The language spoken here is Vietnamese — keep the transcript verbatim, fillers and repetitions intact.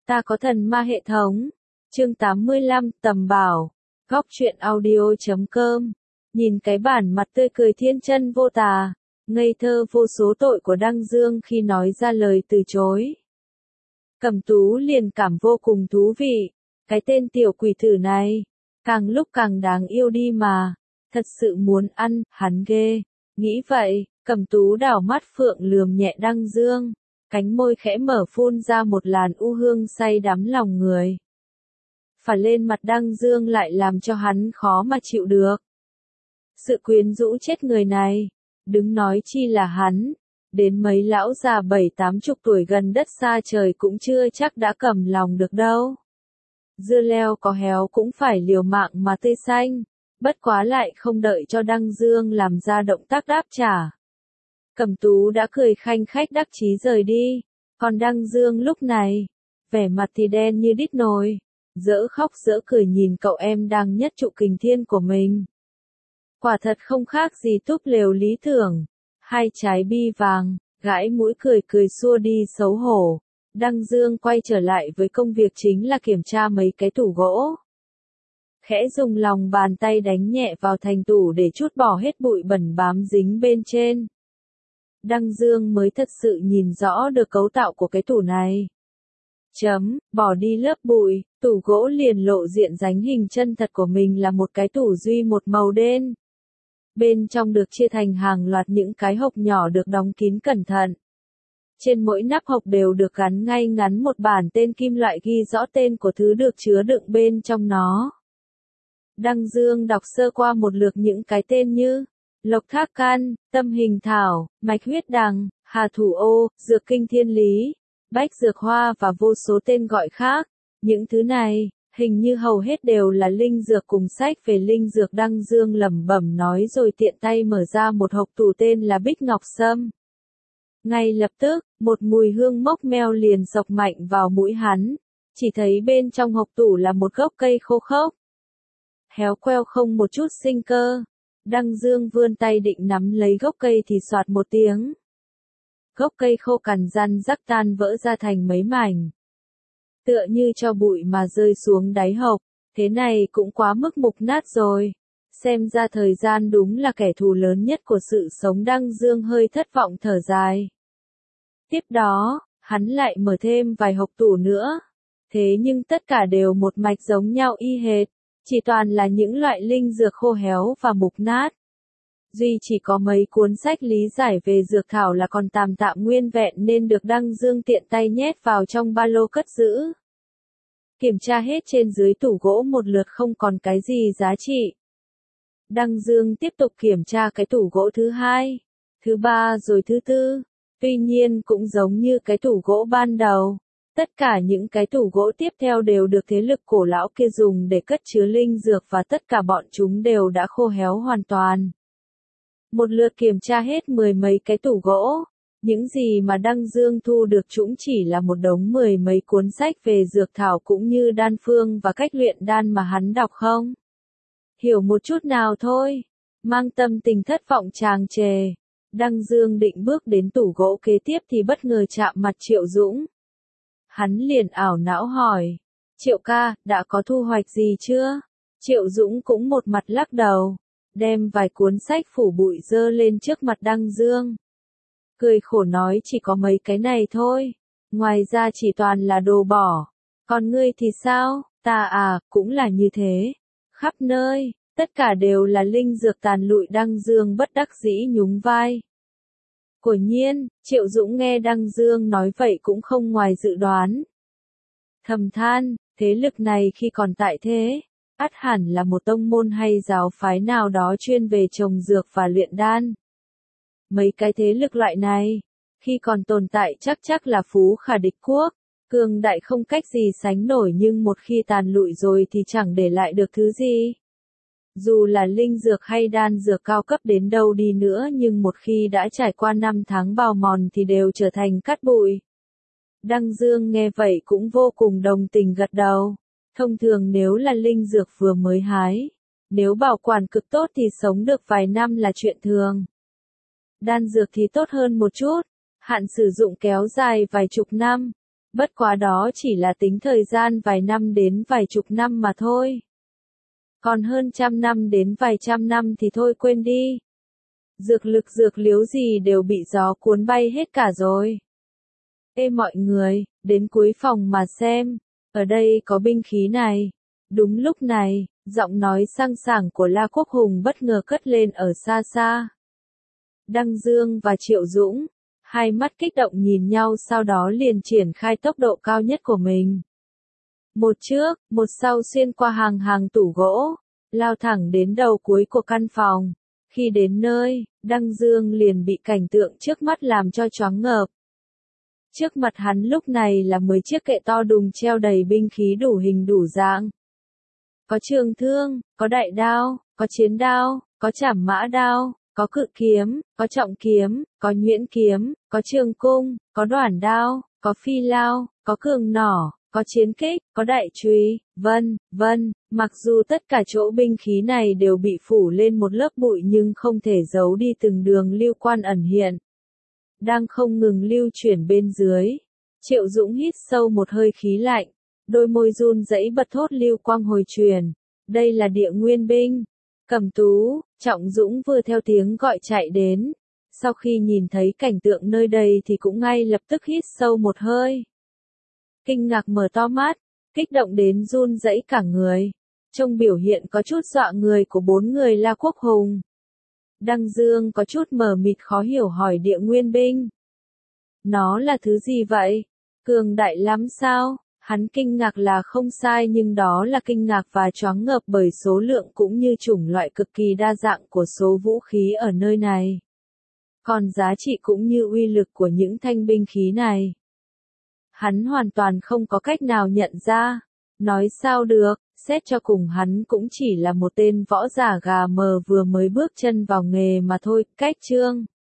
Ta có thần ma hệ thống. Chương tám mươi lăm, Tầm Bảo. Góc truyện audio chấm com. Nhìn cái bản mặt tươi cười thiên chân vô tà, ngây thơ vô số tội của Đăng Dương khi nói ra lời từ chối, Cẩm Tú liền cảm vô cùng thú vị. Cái tên tiểu quỷ tử này, càng lúc càng đáng yêu đi mà. Thật sự muốn ăn, hắn ghê. Nghĩ vậy, Cẩm Tú đảo mắt phượng lườm nhẹ Đăng Dương. Cánh môi khẽ mở phun ra một làn u hương say đắm lòng người. Phả lên mặt Đăng Dương lại làm cho hắn khó mà chịu được. Sự quyến rũ chết người này, đừng nói chi là hắn, đến mấy lão già bảy tám chục tuổi gần đất xa trời cũng chưa chắc đã cầm lòng được đâu. Dưa leo có héo cũng phải liều mạng mà tươi xanh, bất quá lại không đợi cho Đăng Dương làm ra động tác đáp trả. Cẩm Tú đã cười khanh khách đắc chí rời đi, còn Đăng Dương lúc này, vẻ mặt thì đen như đít nồi, dỡ khóc dỡ cười nhìn cậu em đang nhất trụ kình thiên của mình. Quả thật không khác gì túp lều lý tưởng, hai trái bi vàng, gãi mũi cười cười xua đi xấu hổ. Đăng Dương quay trở lại với công việc chính là kiểm tra mấy cái tủ gỗ. Khẽ dùng lòng bàn tay đánh nhẹ vào thành tủ để trút bỏ hết bụi bẩn bám dính bên trên. Đăng Dương mới thật sự nhìn rõ được cấu tạo của cái tủ này. Chấm, bỏ đi lớp bụi, tủ gỗ liền lộ diện dáng hình chân thật của mình là một cái tủ duy một màu đen. Bên trong được chia thành hàng loạt những cái hộc nhỏ được đóng kín cẩn thận. Trên mỗi nắp hộc đều được gắn ngay ngắn một bản tên kim loại ghi rõ tên của thứ được chứa đựng bên trong nó. Đăng Dương đọc sơ qua một lượt những cái tên như Lộc Thác Can, Tâm Hình Thảo, Mạch Huyết Đằng, Hà Thủ Ô, Dược Kinh Thiên Lý, Bách Dược Hoa và vô số tên gọi khác. Những thứ này, hình như hầu hết đều là linh dược cùng sách về linh dược. Đăng Dương lẩm bẩm nói rồi tiện tay mở ra một hộc tủ tên là Bích Ngọc Sâm. Ngay lập tức, một mùi hương mốc meo liền xộc mạnh vào mũi hắn, chỉ thấy bên trong hộc tủ là một gốc cây khô khốc. Héo queo không một chút sinh cơ. Đăng Dương vươn tay định nắm lấy gốc cây thì soạt một tiếng. Gốc cây khô cằn răn rắc tan vỡ ra thành mấy mảnh. Tựa như cho bụi mà rơi xuống đáy hộc, thế này cũng quá mức mục nát rồi. Xem ra thời gian đúng là kẻ thù lớn nhất của sự sống. Đăng Dương hơi thất vọng thở dài. Tiếp đó, hắn lại mở thêm vài hộc tủ nữa. Thế nhưng tất cả đều một mạch giống nhau y hệt. Chỉ toàn là những loại linh dược khô héo và mục nát. Duy chỉ có mấy cuốn sách lý giải về dược thảo là còn tạm tạm nguyên vẹn nên được Đăng Dương tiện tay nhét vào trong ba lô cất giữ. Kiểm tra hết trên dưới tủ gỗ một lượt không còn cái gì giá trị. Đăng Dương tiếp tục kiểm tra cái tủ gỗ thứ hai, thứ ba rồi thứ tư. Tuy nhiên cũng giống như cái tủ gỗ ban đầu. Tất cả những cái tủ gỗ tiếp theo đều được thế lực cổ lão kia dùng để cất chứa linh dược và tất cả bọn chúng đều đã khô héo hoàn toàn. Một lượt kiểm tra hết mười mấy cái tủ gỗ, những gì mà Đăng Dương thu được chúng chỉ là một đống mười mấy cuốn sách về dược thảo cũng như đan phương và cách luyện đan mà hắn đọc không hiểu một chút nào thôi. Mang tâm tình thất vọng tràn trề, Đăng Dương định bước đến tủ gỗ kế tiếp thì bất ngờ chạm mặt Triệu Dũng. Hắn liền ảo não hỏi, Triệu ca, đã có thu hoạch gì chưa? Triệu Dũng cũng một mặt lắc đầu, đem vài cuốn sách phủ bụi dơ lên trước mặt Đăng Dương. Cười khổ nói chỉ có mấy cái này thôi, ngoài ra chỉ toàn là đồ bỏ. Còn ngươi thì sao? Ta à, cũng là như thế. Khắp nơi, tất cả đều là linh dược tàn lụi. Đăng Dương bất đắc dĩ nhún vai. Quả nhiên, Triệu Dũng nghe Đăng Dương nói vậy cũng không ngoài dự đoán. Thầm than, thế lực này khi còn tại thế, ắt hẳn là một tông môn hay giáo phái nào đó chuyên về trồng dược và luyện đan. Mấy cái thế lực loại này, khi còn tồn tại chắc chắc là phú khả địch quốc, cường đại không cách gì sánh nổi, nhưng một khi tàn lụi rồi thì chẳng để lại được thứ gì. Dù là linh dược hay đan dược cao cấp đến đâu đi nữa nhưng một khi đã trải qua năm tháng bào mòn thì đều trở thành cát bụi. Đăng Dương nghe vậy cũng vô cùng đồng tình gật đầu. Thông thường nếu là linh dược vừa mới hái, nếu bảo quản cực tốt thì sống được vài năm là chuyện thường. Đan dược thì tốt hơn một chút, hạn sử dụng kéo dài vài chục năm. Bất quá đó chỉ là tính thời gian vài năm đến vài chục năm mà thôi. Còn hơn trăm năm đến vài trăm năm thì thôi quên đi. Dược lực dược liếu gì đều bị gió cuốn bay hết cả rồi. Ê mọi người, đến cuối phòng mà xem, ở đây có binh khí này. Đúng lúc này, giọng nói sang sảng của La Quốc Hùng bất ngờ cất lên ở xa xa. Đăng Dương và Triệu Dũng, hai mắt kích động nhìn nhau sau đó liền triển khai tốc độ cao nhất của mình. Một trước, một sau xuyên qua hàng hàng tủ gỗ, lao thẳng đến đầu cuối của căn phòng. Khi đến nơi, Đăng Dương liền bị cảnh tượng trước mắt làm cho choáng ngợp. Trước mặt hắn lúc này là mười chiếc kệ to đùng treo đầy binh khí đủ hình đủ dạng. Có trường thương, có đại đao, có chiến đao, có trảm mã đao, có cự kiếm, có trọng kiếm, có nhuyễn kiếm, có trường cung, có đoản đao, có phi lao, có cường nỏ, có chiến kích, có đại chùy, vân, vân. Mặc dù tất cả chỗ binh khí này đều bị phủ lên một lớp bụi nhưng không thể giấu đi từng đường lưu quan ẩn hiện. Đang không ngừng lưu chuyển bên dưới. Triệu Dũng hít sâu một hơi khí lạnh, đôi môi run rẩy bật thốt lưu quang hồi truyền. Đây là Địa Nguyên binh. Cẩm Tú, Trọng Dũng vừa theo tiếng gọi chạy đến. Sau khi nhìn thấy cảnh tượng nơi đây thì cũng ngay lập tức hít sâu một hơi. Kinh ngạc mở to mắt, kích động đến run rẩy cả người. Trông biểu hiện có chút dọa người của bốn người La Quốc Hùng. Đăng Dương có chút mờ mịt khó hiểu hỏi Địa Nguyên binh. Nó là thứ gì vậy? Cường đại lắm sao? Hắn kinh ngạc là không sai nhưng đó là kinh ngạc và choáng ngợp bởi số lượng cũng như chủng loại cực kỳ đa dạng của số vũ khí ở nơi này. Còn giá trị cũng như uy lực của những thanh binh khí này. Hắn hoàn toàn không có cách nào nhận ra. Nói sao được, xét cho cùng hắn cũng chỉ là một tên võ giả gà mờ vừa mới bước chân vào nghề mà thôi. Cách chương